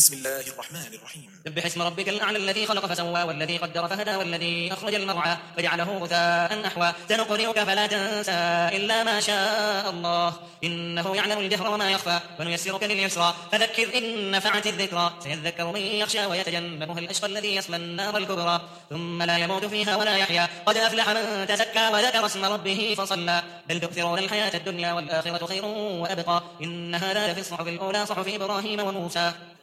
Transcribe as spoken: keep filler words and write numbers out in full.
بسم الله الرحمن الرحيم. سبح اسم ربك الأعلى الذي خلق فسوى والذي قدر فهدى والذي أخرج المرعى فجعله غثاء نحوا سنقرئك فلا تنسى إلا ما شاء الله إنه يعلم الجهر وما يخفى ونيسرك لليسرى فذكر إن نفعت الذكرى سيذكر من يخشى ويتجنبها الأشقى الذي يصلى النار الكبرى ثم لا يموت فيها ولا يحيا قد أفلح من تزكى وذكر اسم ربه فصلى بل تؤثرون الحياة الدنيا والآخرة خير وأبقى إن هذا لفي الصحف الأولى صحف إبراهيم وموسى.